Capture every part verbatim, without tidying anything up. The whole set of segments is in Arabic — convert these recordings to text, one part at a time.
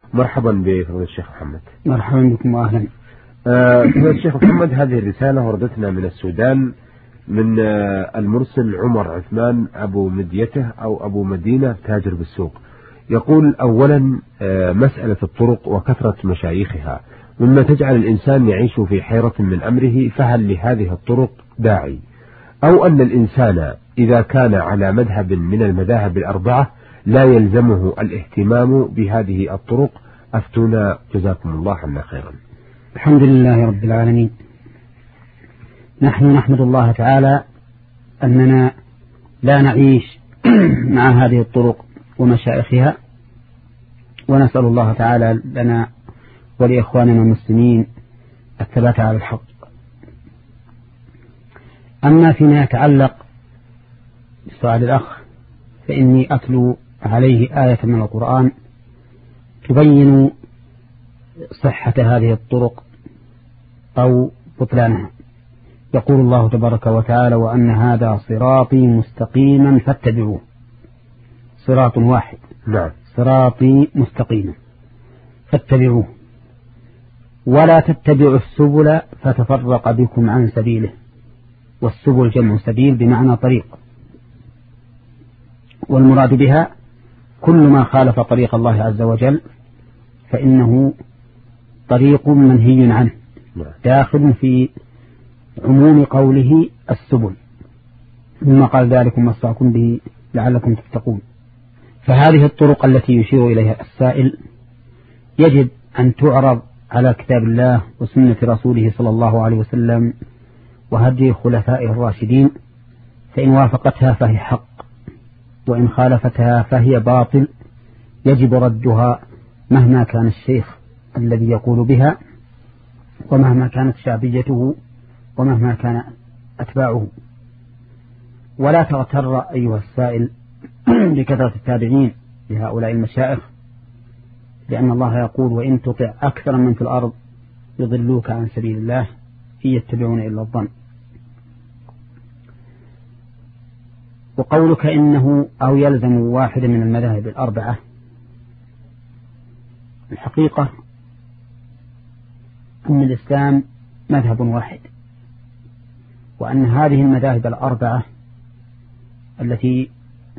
مرحبا بفضيلة الشيخ محمد. مرحبا بكم وأهلا. فضيلة الشيخ محمد، هذه الرسالة وردتنا من السودان من آه المرسل عمر عثمان أبو مديته أو أبو مدينة تاجر بالسوق. يقول: أولا آه مسألة الطرق وكثرة مشايخها مما تجعل الإنسان يعيش في حيرة من أمره، فهل لهذه الطرق داعي؟ أو أن الإنسان إذا كان على مذهب من المذاهب الأربعة لا يلزمه الاهتمام بهذه الطرق؟ أفتونا جزاكم الله عنا خيرا. الحمد لله رب العالمين. نحن نحمد الله تعالى أننا لا نعيش مع هذه الطرق ومشايخها، ونسأل الله تعالى لنا ولإخواننا المسلمين الثبات على الحق. أما فيما يتعلق بسؤال الأخ، فإني أتلو عليه آية من القرآن تبين صحة هذه الطرق أو بطلانها. يقول الله تبارك وتعالى: وأن هذا صراطي مستقيما فاتبعوه. صراط واحد، نعم، صراطي مستقيما فاتبعوه ولا تتبعوا السبل فتفرق بكم عن سبيله. والسبل جمع سبيل بمعنى طريق، والمراد بها كل ما خالف طريق الله عز وجل فإنه طريق منهي عنه، داخل في عموم قوله السبل، ثم قال: ذلكم وصاكم به لعلكم تتقون. فهذه الطرق التي يشير إليها السائل يجب أن تعرض على كتاب الله وسنة رسوله صلى الله عليه وسلم وهدي خلفائه الراشدين، فإن وافقتها فهي حق، وإن خالفتها فهي باطل، يجب ردها مهما كان الشيخ الذي يقول بها، ومهما كانت شعبيته، ومهما كان أتباعه. ولا تغتر أيها السائل بكثرة التابعين لهؤلاء المشايخ، لأن الله يقول: وإن تطع أكثر من في الأرض يضلوك عن سبيل الله إن يتبعون إلا الظن. وقولك إنه أو يلزم واحد من المذاهب الأربعة، الحقيقة أن الإسلام مذهب واحد، وأن هذه المذاهب الأربعة التي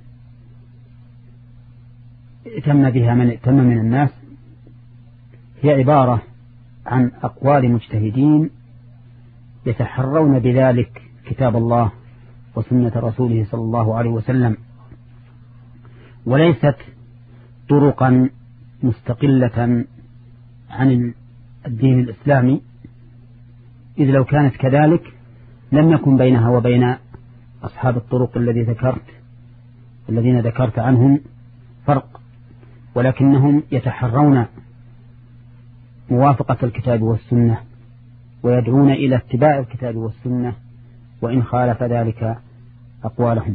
ائتم بها من ائتم من الناس هي عبارة عن أقوال مجتهدين يتحرون بذلك كتاب الله وسنة رسوله صلى الله عليه وسلم، وليست طرقا مستقلة عن الدين الإسلامي، إذ لو كانت كذلك لم يكن بينها وبين أصحاب الطرق الذي ذكرت الذين ذكرت عنهم فرق، ولكنهم يتحرون موافقة الكتاب والسنة ويدعون إلى اتباع الكتاب والسنة وإن خالف ذلك أقوالهم.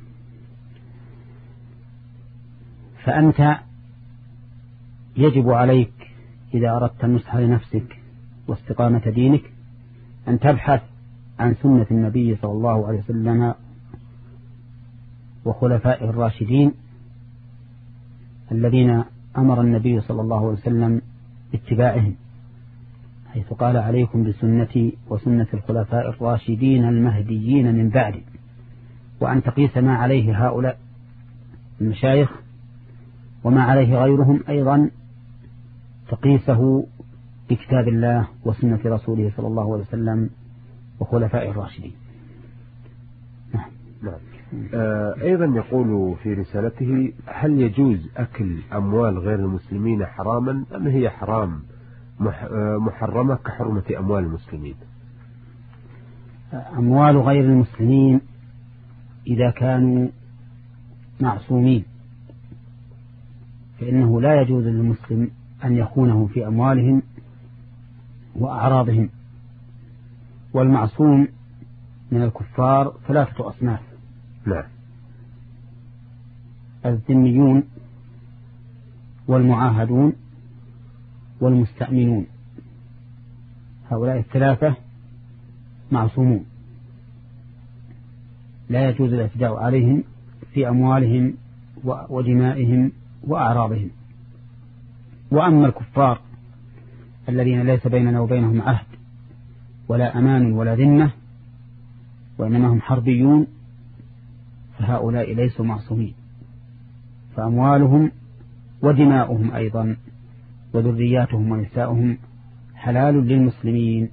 فأنت يجب عليك إذا أردت النصح لنفسك واستقامة دينك أن تبحث عن سنة النبي صلى الله عليه وسلم وخلفائه الراشدين الذين أمر النبي صلى الله عليه وسلم باتباعهم، حيث قال: عليكم بسنتي وسنة الخلفاء الراشدين المهديين من بعدي. وأن تقيس ما عليه هؤلاء المشايخ وما عليه غيرهم أيضا تقيسه بكتاب الله وسنة رسوله صلى الله عليه وسلم وخلفاء الراشدين. نعم. نعم. آه أيضا يقول في رسالته: هل يجوز أكل أموال غير المسلمين حراما أم هي حرام محرمة كحرمة أموال المسلمين؟ أموال غير المسلمين إذا كانوا معصومين فإنه لا يجوز للمسلم أن يخونهم في أموالهم وأعراضهم. والمعصوم من الكفار ثلاثة أصناف: لا. الذميون والمعاهدون والمستأمنون، هؤلاء الثلاثة معصومون لا يجوز الاعتداء عليهم في أموالهم ودمائهم وأعراضهم. وأما الكفار الذين ليس بيننا وبينهم عهد ولا أمان ولا ذمة وإنما هم حربيون فهؤلاء ليسوا معصومين، فأموالهم ودماؤهم أيضا وذرياتهم ونساؤهم حلال للمسلمين،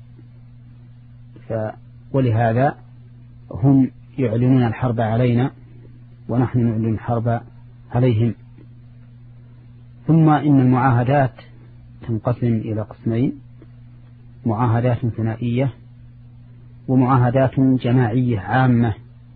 ولهذا هم يعلنون الحرب علينا ونحن نعلن الحرب عليهم. ثم إن المعاهدات تنقسم إلى قسمين: معاهدات ثنائية ومعاهدات جماعية عامة،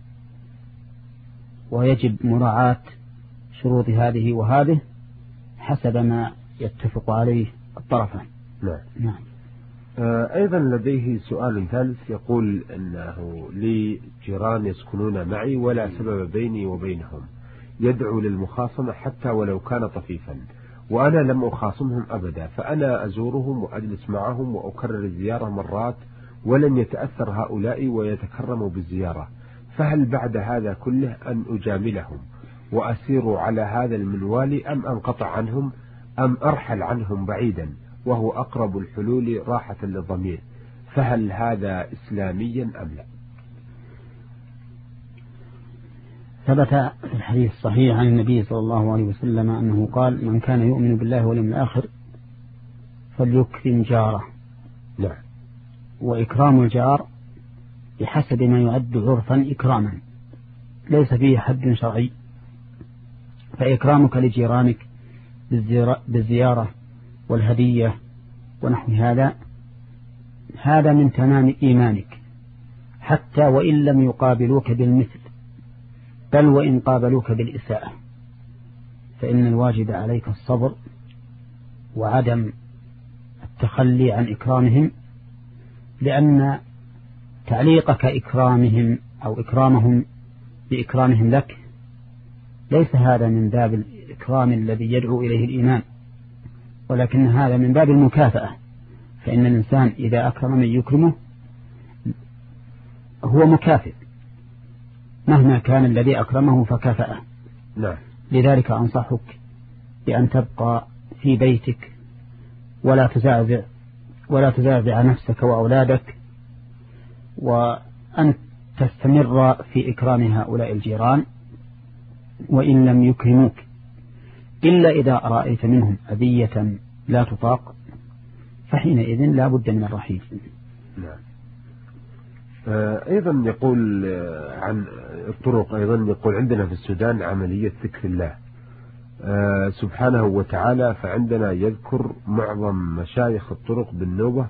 ويجب مراعاة شروط هذه وهذه حسب ما يتفق عليه الطرفان. نعم. نعم. أيضا لديه سؤال ثالث، يقول أنه لي جيران يسكنون معي ولا سبب بيني وبينهم يدعو للمخاصمة حتى ولو كان طفيفا، وأنا لم أخاصمهم أبدا، فأنا أزورهم وأجلس معهم وأكرر الزيارة مرات ولن يتأثر هؤلاء ويتكرموا بالزيارة، فهل بعد هذا كله أن أجاملهم وأسير على هذا المنوال أم أنقطع عنهم أم أرحل عنهم بعيدا وهو أقرب الحلول راحة للضمير، فهل هذا إسلاميا أم لا؟ ثبت في الحديث الصحيح عن النبي صلى الله عليه وسلم أنه قال: من كان يؤمن بالله واليوم الآخر فليكرم جاره. نعم. وإكرام الجار بحسب ما يعد عرفا إكراما، ليس فيه حد شرعي، فإكرامك لجيرانك بالزيارة والهدية ونحو هذا هذا من تمام إيمانك، حتى وإن لم يقابلوك بالمثل، بل وإن قابلوك بالإساءة، فإن الواجب عليك الصبر وعدم التخلي عن إكرامهم، لأن تعليقك إكرامهم أو إكرامهم بإكرامهم لك ليس هذا من باب الإكرام الذي يدعو إليه الإيمان، ولكن هذا من باب المكافأة، فإن الإنسان إذا أكرم من يكرمه هو مكافئ مهما كان الذي أكرمه فكافأه. لا. لذلك أنصحك بأن تبقى في بيتك ولا تزعزع ولا تزعزع نفسك وأولادك، وأن تستمر في إكرام هؤلاء الجيران وإن لم يكرموك، إلا إذا رأيت منهم أذية لا تطاق فحينئذ لا بد من الرحيل. نعم. أيضا يقول عن الطرق، أيضا يقول عندنا في السودان عملية ذكر الله سبحانه وتعالى، فعندنا يذكر معظم مشايخ الطرق بالنوبة،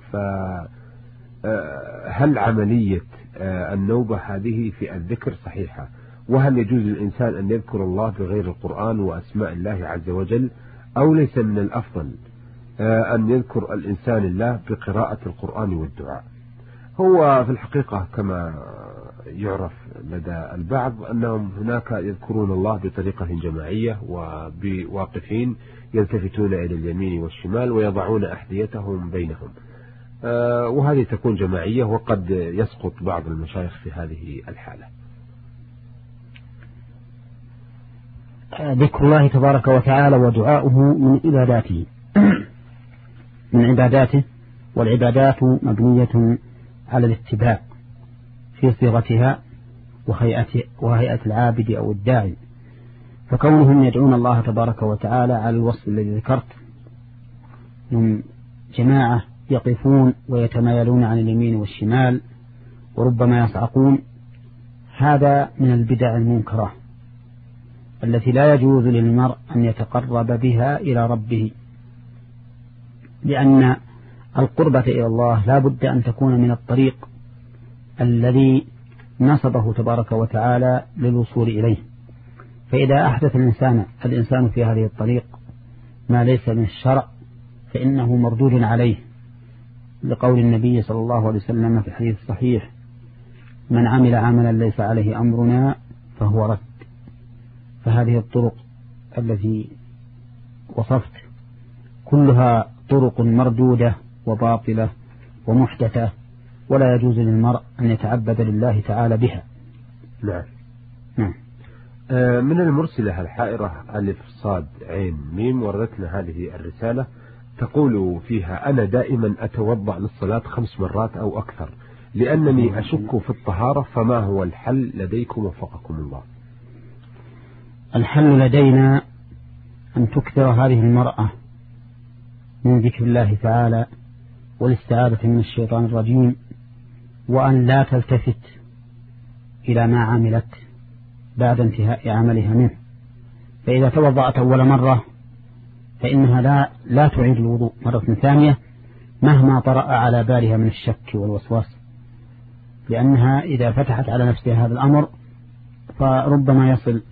فهل عملية النوبة هذه في الذكر صحيحة؟ وهل يجوز للإنسان أن يذكر الله بغير القرآن وأسماء الله عز وجل، أو ليس من الأفضل أن يذكر الإنسان الله بقراءة القرآن والدعاء؟ هو في الحقيقة كما يعرف لدى البعض أنهم هناك يذكرون الله بطريقة جماعية وبواقفين يلتفتون إلى اليمين والشمال ويضعون أحذيتهم بينهم، وهذه تكون جماعية، وقد يسقط بعض المشايخ في هذه الحالة. ذكر الله تبارك وتعالى ودعاؤه من عباداته من عباداته والعبادات مبنية على الاتباع في صيغتها وهيئة, وهيئة العابد أو الداعي، فكونهم يدعون الله تبارك وتعالى على الوصف الذي ذكرت، هم جماعة يقفون ويتمايلون عن اليمين والشمال وربما يصعقون، هذا من البدع المنكرة التي لا يجوز للمرء أن يتقرب بها إلى ربه، لأن القربة إلى الله لا بد أن تكون من الطريق الذي نصبه تبارك وتعالى للوصول إليه، فإذا أحدث الإنسان الإنسان في هذه الطريق ما ليس من الشرع فإنه مردود عليه، لقول النبي صلى الله عليه وسلم في الحديث الصحيح: من عمل عملا ليس عليه أمرنا فهو رد. فهذه الطرق التي وصفت كلها طرق مردودة وباطلة ومحدثة، ولا يجوز للمرء أن يتعبد لله تعالى بها. نعم. نعم. من المرسلة الحائرة ألف صاد عين ميم وردتنا هذه الرسالة: تقول فيها: أنا دائما أتوضأ للصلاة خمس مرات أو أكثر لأنني أشك في الطهارة، فما هو الحل لديكم وفقكم الله؟ الحل لدينا أن تكثر هذه المرأة من ذكر الله تعالى والاستعاذة من الشيطان الرجيم، وأن لا تلتفت إلى ما عملت بعد انتهاء عملها منه. فإذا توضأت أول مرة فإنها لا, لا تعيد الوضوء مرة ثانية مهما طرأ على بالها من الشك والوسواس، لأنها إذا فتحت على نفسها هذا الأمر فربما يصل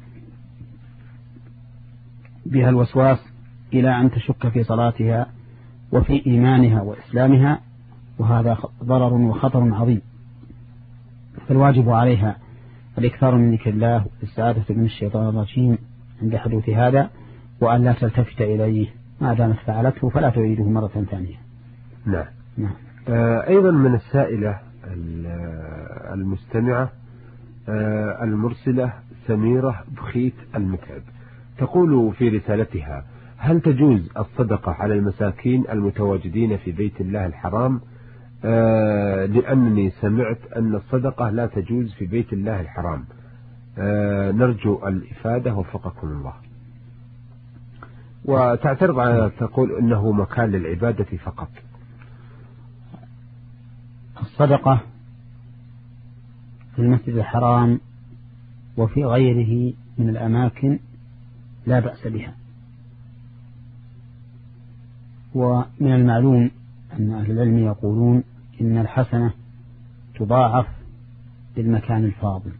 بها الوسواس إلى أن تشك في صلاتها وفي إيمانها وإسلامها، وهذا ضرر وخطر عظيم. فالواجب عليها الإكثار من ذكر الله والاستعاذة من الشيطان الرجيم عند حدوث هذا، وأن لا تلتفت إليه ما دامت فعلته فلا تعيده مرة ثانية. نعم. نعم. آه أيضا من السائلة المستمعة آه المرسلة سميرة بخيت المتعب، تقول في رسالتها: هل تجوز الصدقة على المساكين المتواجدين في بيت الله الحرام؟ آه لأنني سمعت أن الصدقة لا تجوز في بيت الله الحرام. آه نرجو الإفادة وفقكم الله. وتعترض على تقول أنه مكان للعبادة فقط. الصدقة في المسجد الحرام وفي غيره من الأماكن لا بأس بها، ومن المعلوم أن أهل العلم يقولون إن الحسنة تضاعف بالمكان الفاضل،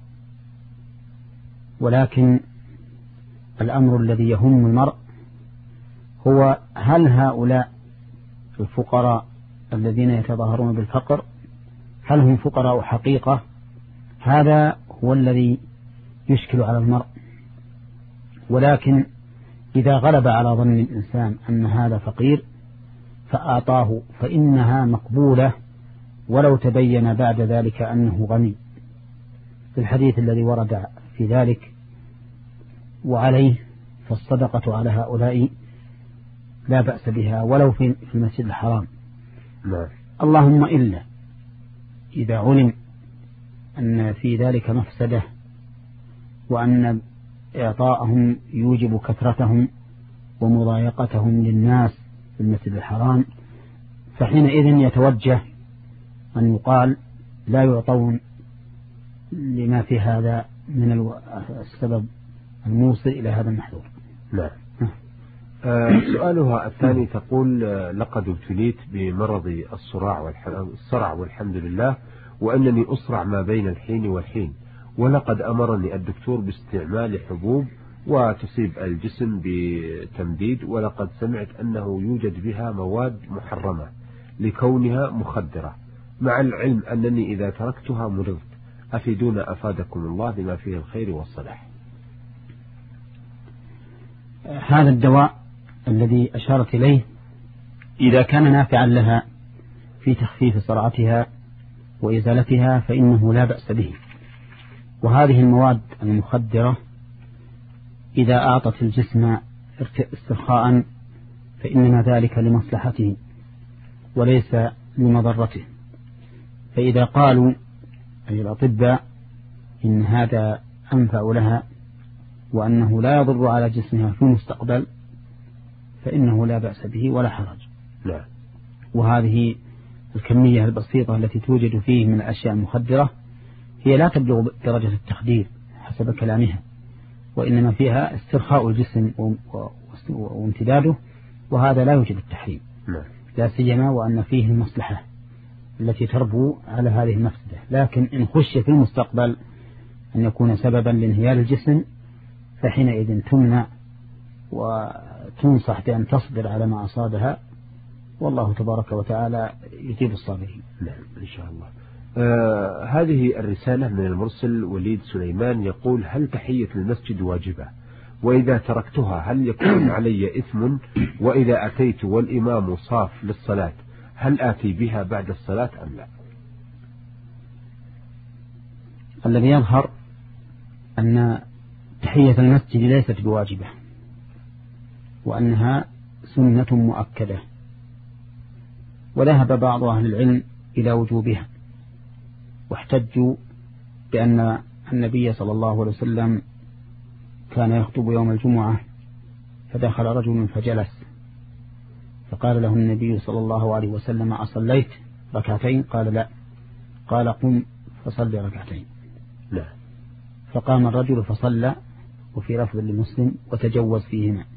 ولكن الأمر الذي يهم المرء هو هل هؤلاء الفقراء الذين يتظاهرون بالفقر هل هم فقراء حقيقة؟ هذا هو الذي يشكل على المرء. ولكن إذا غلب على ظن الإنسان أن هذا فقير فأعطاه فإنها مقبولة ولو تبين بعد ذلك أنه غني، في الحديث الذي ورد في ذلك. وعليه فالصدقة على هؤلاء لا بأس بها ولو في المسجد الحرام. لا. اللهم إلا إذا علم أن في ذلك مفسدة وأن إعطاءهم يوجب كثرتهم ومضايقتهم للناس في المسجد الحرام، فحينئذ يتوجه أن يقال لا يعطون لما في هذا من السبب الموصل إلى هذا المحذور. نعم. آه سؤالها الثاني تقول: لقد ابتليت بمرض الصراع والصرع والحمد لله، وأنني أصرع ما بين الحين والحين، ولقد أمرني الدكتور باستعمال حبوب وتصيب الجسم بتمديد، ولقد سمعت أنه يوجد بها مواد محرمة لكونها مخدرة، مع العلم أنني إذا تركتها مرضت، أفيدونا أفادكم الله لما فيه الخير والصلاح. هذا الدواء الذي أشارت إليه إذا كان نافعا لها في تخفيف صرعتها وإزالتها فإنه لا بأس به. وهذه المواد المخدرة إذا أعطت الجسم استرخاء فإنما ذلك لمصلحته وليس لمضرته. فإذا قالوا أي الأطباء إن هذا أنفع لها وأنه لا يضر على جسمها في المستقبل فإنه لا بأس به ولا حرج. لا. وهذه الكمية البسيطة التي توجد فيه من الأشياء المخدرة هي لا تبلغ درجة التخدير حسب كلامها، وإنما فيها استرخاء الجسم وامتداده، وهذا لا يوجب التحريم. لا. لا سيما وأن فيه المصلحة التي تربو على هذه المفسدة. لكن إن خشي في المستقبل أن يكون سببا لانهيار الجسم فحينئذ تمنع وتنصح بأن تصبر على ما أصابها، والله تبارك وتعالى يجيب الصابرين. نعم إن شاء الله. آه هذه الرسالة من المرسل وليد سليمان يقول: هل تحية المسجد واجبة؟ وإذا تركتها هل يكون علي إثم؟ وإذا أتيت والإمام صاف للصلاة هل آتي بها بعد الصلاة أم لا؟ الذي يظهر أن تحية المسجد ليست بواجبة، وأنها سنة مؤكدة. وذهب بعض أهل العلم إلى وجوبها، واحتجوا بأن النبي صلى الله عليه وسلم كان يخطب يوم الجمعة فدخل رجل فجلس، فقال له النبي صلى الله عليه وسلم: أصليت ركعتين؟ قال: لا. قال: قم فصل ركعتين. لا. فقام الرجل فصلى، وفي لفظ لمسلم: وتجوز فيهما.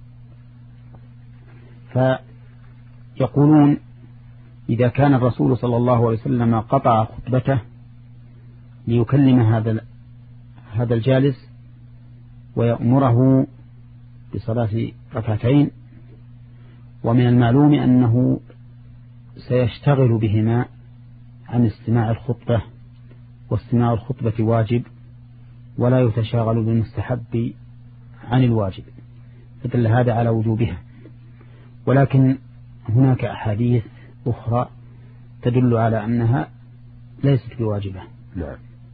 فيقولون إذا كان الرسول صلى الله عليه وسلم قطع خطبته ليكلم هذا هذا الجالس ويأمره بصلاة ركعتين، ومن المعلوم أنه سيشتغل بهما عن استماع الخطبة، واستماع الخطبة واجب، ولا يتشاغل بالمستحب عن الواجب، فدل هذا على وجوبها. ولكن هناك أحاديث أخرى تدل على أنها ليست بواجبة. نعم.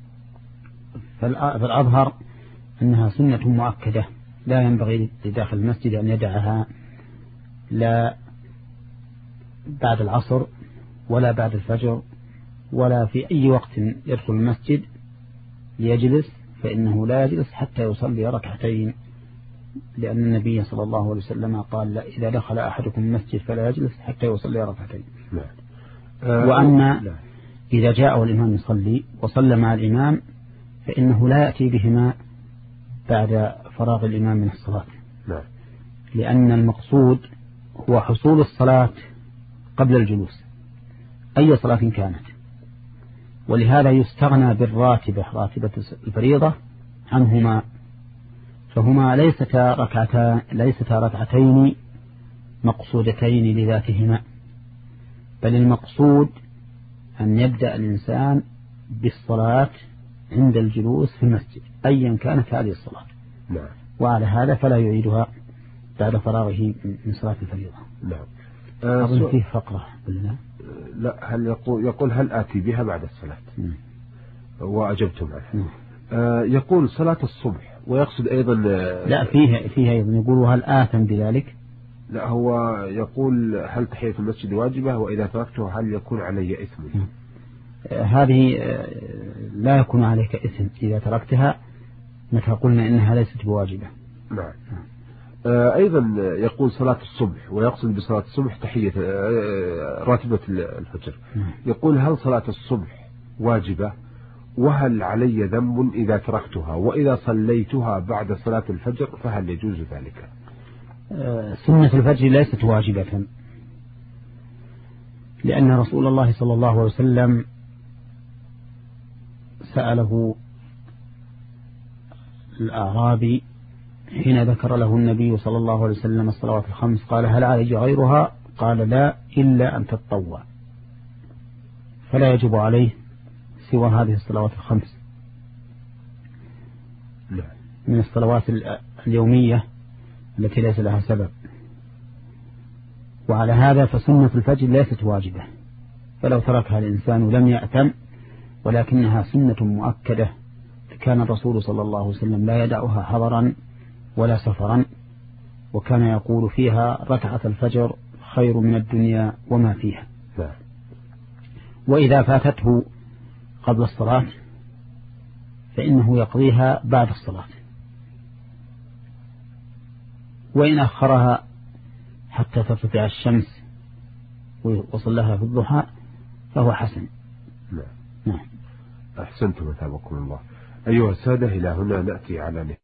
فالأظهر أنها سنة مؤكدة، لا ينبغي لداخل المسجد أن يدعها لا بعد العصر ولا بعد الفجر ولا في أي وقت يدخل المسجد ليجلس، فإنه لا يجلس حتى يصلي ركعتين، لأن النبي صلى الله عليه وسلم قال: إذا دخل أحدكم المسجد فلا يجلس حتى يصلي ركعتين. وأما إذا جاءه الإمام يصلي وصلى مع الإمام فإنه لا يأتي بهما بعد فراغ الإمام من الصلاة، لأن المقصود هو حصول الصلاة قبل الجلوس أي صلاة كانت، ولهذا يستغنى بالراتبة، راتبة الفريضة، عنهما، فهما ليستا ركعتان ليستا ركعتين مقصودتين لذاتهما، بل المقصود أن يبدأ الإنسان بالصلاة عند الجلوس في المسجد أيا كانت هذه الصلاة. نعم. وعلى هذا فلا يعيدها بعد فراغه من صلاة الفريضة. نعم. أظن فيه فقرة بالله. لا، هل يقول يقول هل آتي بها بعد الصلاة؟ م. وأجبتم عنها. آه يقول صلاة الصبح، ويقصد أيضا لا فيها فيها أيضا يقول هل آثم بذلك؟ لا، هو يقول هل تحية المسجد واجبة، وإذا تركته هل يكون علي إثم؟ آه هذه آه لا يكون عليك إثم إذا تركتها، متى قلنا إنها ليست بواجبة. نعم. آه أيضا يقول صلاة الصبح، ويقصد بصلاة الصبح تحية آه راتبة الفجر. نعم. يقول هل صلاة الصبح واجبة، وهل علي ذنب إذا تركتها، وإذا صليتها بعد صلاة الفجر فهل يجوز ذلك؟ آه سنة الفجر ليست واجبة، لأن رسول الله صلى الله عليه وسلم سأله الأعرابي حين ذكر له النبي صلى الله عليه وسلم الصلوات الخمس، قال: هل علي غيرها؟ قال: لا، إلا أن تتطوع، فلا يجب عليه سوى هذه الصلوات الخمس من الصلوات اليومية التي ليس لها سبب. وعلى هذا فسنة الفجر ليست واجبة، فلو تركها الإنسان لم يأتم، ولكنها سنة مؤكدة، كان الرسول صلى الله عليه وسلم لا يدعها حضرا ولا سفرا، وكان يقول فيها: ركعة الفجر خير من الدنيا وما فيها. وإذا فاتته قبل الصلاة فإنه يقضيها بعد الصلاة، وإن أخرها حتى ترتفع الشمس وصلها في الضحى فهو حسن. نعم. نعم. أحسنتم، مثابكم الله. أيها السادة، إلى هنا نأتي على